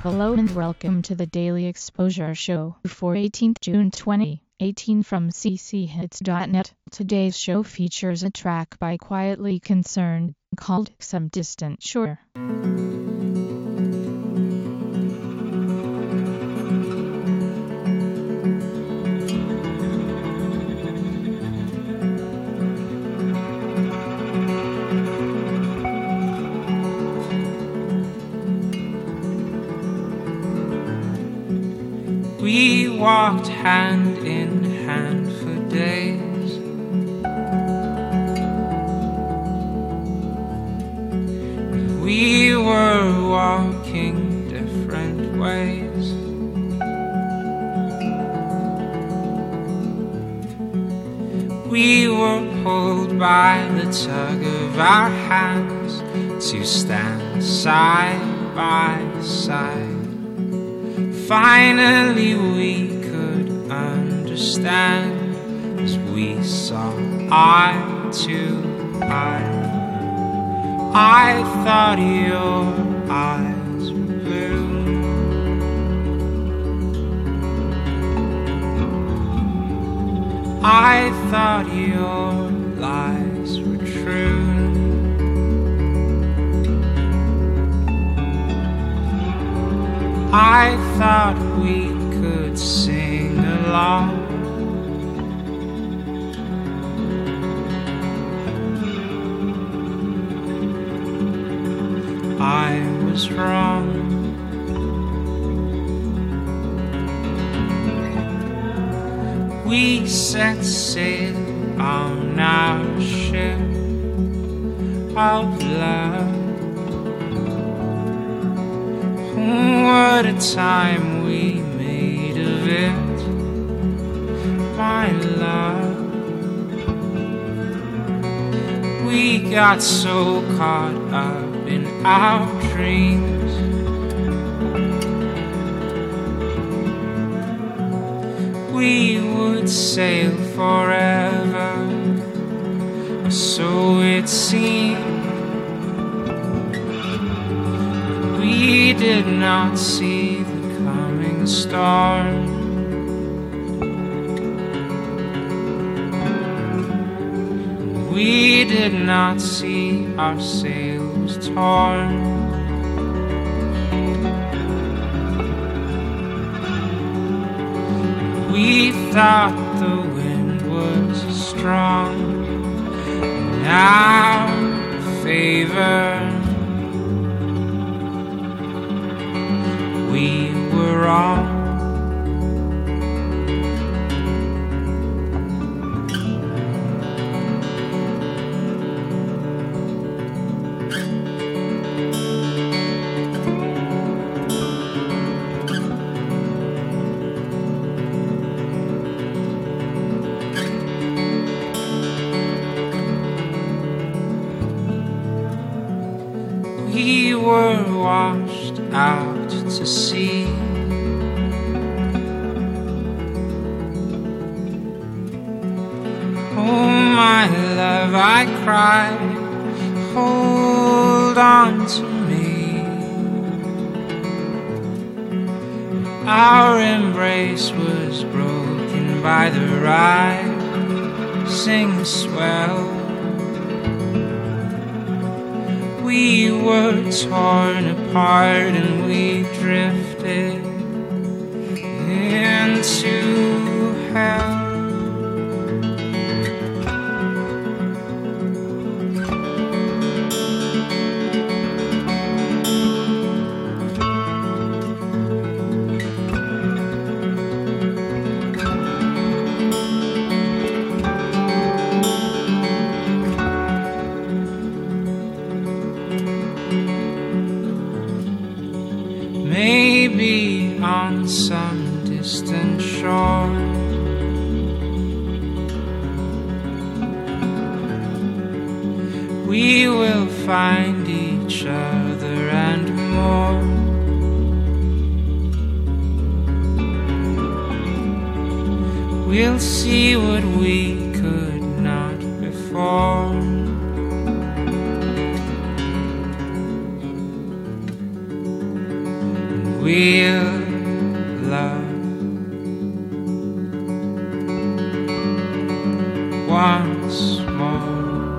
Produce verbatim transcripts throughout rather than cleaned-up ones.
Hello and welcome to the Daily Exposure Show for eighteenth June twenty eighteen from c c hits dot net. Today's show features a track by Quietly Concerned called Some Distant Shore. We walked hand in hand for days. We were walking different ways. We were pulled by the tug of our hands to stand side by side. Finally we could understand as we saw eye to eye. I thought your eyes were blue. I thought your lies were true. I thought we could sing along. I was wrong. We set sail on our ship of love. What a time we made of it, my love. We got so caught up in our dreams. We would sail forever, or so it seemed. We did not see the coming storm. We did not see our sails torn. We thought the wind was strong, in our favor. We were wrong. We were washed out to sea. Oh my love, I cried, hold on to me. Our embrace was broken by the rising swell. We were torn apart and we drifted into hell. Maybe on some distant shore, we will find each other and more. We'll see what we could not before. we'll love once more.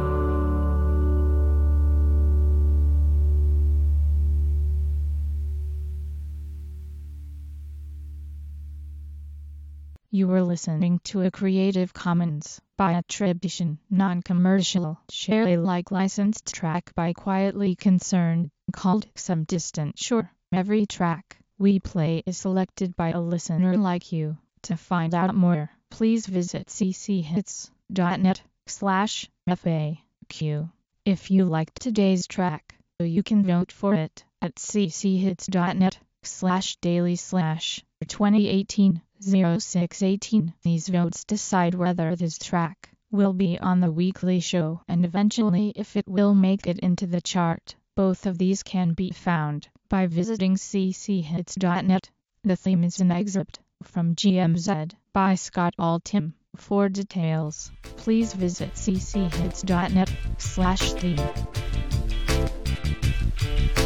You were listening to a Creative Commons by attribution, non-commercial, share Alike licensed track by Quietly Concerned, called Some Distant Shore. Every track we play is selected by a listener like you. To find out more, please visit cchits.net slash FAQ. If you liked today's track, you can vote for it at cchits.net slash daily slash twenty eighteen oh six eighteen. These votes decide whether this track will be on the weekly show and eventually if it will make it into the chart. Both of these can be found by visiting cchits.net. The theme is an excerpt from G M Z by Scott Altham. For details, please visit cchits.net slash theme.